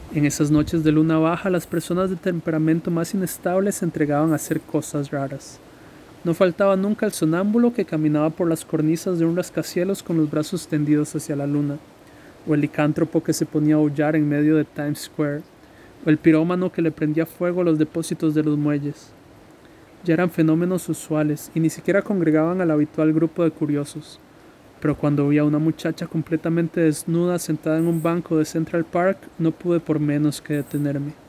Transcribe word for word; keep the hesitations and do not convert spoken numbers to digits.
En esas noches de luna baja, las personas de temperamento más inestable se entregaban a hacer cosas raras. No faltaba nunca el sonámbulo que caminaba por las cornisas de un rascacielos con los brazos tendidos hacia la luna, o el licántropo que se ponía a aullar en medio de Times Square, o el pirómano que le prendía fuego a los depósitos de los muelles. Ya eran fenómenos usuales y ni siquiera congregaban al habitual grupo de curiosos. Pero cuando vi a una muchacha completamente desnuda sentada en un banco de Central Park, no pude por menos que detenerme.